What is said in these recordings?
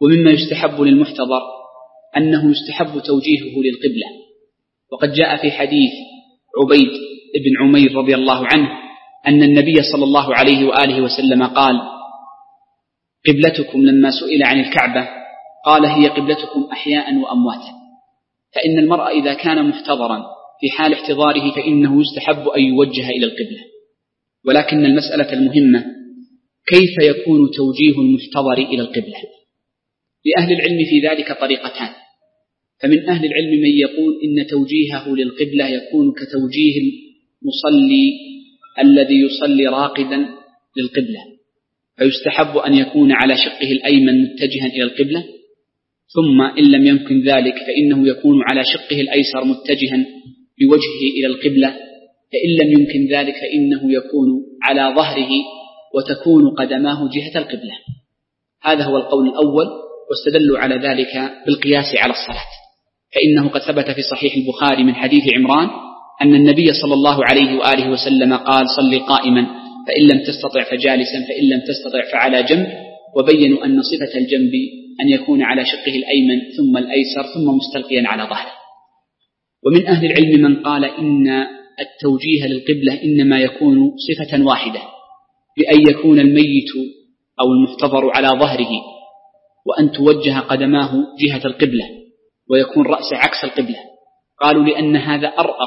ومما يستحب للمحتضر أنه يستحب توجيهه للقبلة، وقد جاء في حديث عبيد بن عمير رضي الله عنه أن النبي صلى الله عليه وآله وسلم قال: قبلتكم لما سئل عن الكعبة قال: هي قبلتكم أحياء وأمواتا. فإن المرء إذا كان محتضرا في حال احتضاره فإنه يستحب أن يوجه إلى القبلة، ولكن المسألة المهمة كيف يكون توجيه المحتضر إلى القبلة؟ لأهل العلم في ذلك طريقتان. فمن أهل العلم من يقول إن توجيهه للقبلة يكون كتوجيه المصلي الذي يصلي راقدا للقبلة، فيستحب أن يكون على شقه الأيمن متجها إلى القبلة، ثم إن لم يمكن ذلك فإنه يكون على شقه الأيسر متجها بوجهه إلى القبلة، فإن لم يمكن ذلك فإنه يكون على ظهره وتكون قدماه جهة القبلة. هذا هو القول الأول، واستدلوا على ذلك بالقياس على الصلاة، فإنه قد ثبت في صحيح البخاري من حديث عمران أن النبي صلى الله عليه وآله وسلم قال: صل قائما فإن لم تستطع فجالسا فإن لم تستطع فعلى جنب، وبينوا أن صفة الجنب أن يكون على شقه الأيمن ثم الأيسر ثم مستلقيا على ظهره. ومن أهل العلم من قال إن التوجيه للقبلة إنما يكون صفة واحدة، بأن يكون الميت أو المحتضر على ظهره وأن توجه قدماه جهة القبلة ويكون رأسه عكس القبلة. قالوا لأن هذا أرأف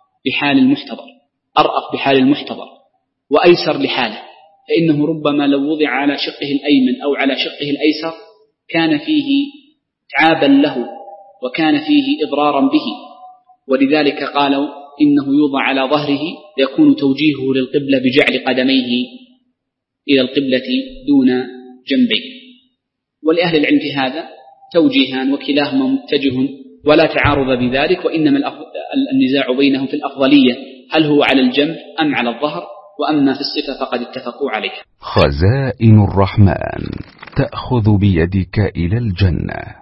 بحال المحتضر وأيسر لحاله، فإنه ربما لو وضع على شقه الأيمن أو على شقه الأيسر كان فيه تعابا له وكان فيه إضرارا به، ولذلك قالوا إنه يوضع على ظهره يكون توجيهه للقبلة بجعل قدميه إلى القبلة دون جنبيه. ولأهل العلم في هذا توجيهان وكلاهما متجه ولا تعارض بذلك، وإنما النزاع بينهم في الأفضلية، هل هو على الجنب أم على الظهر، وأما في الصفة فقد اتفقوا عليها. خزائن الرحمن تأخذ بيدك إلى الجنة.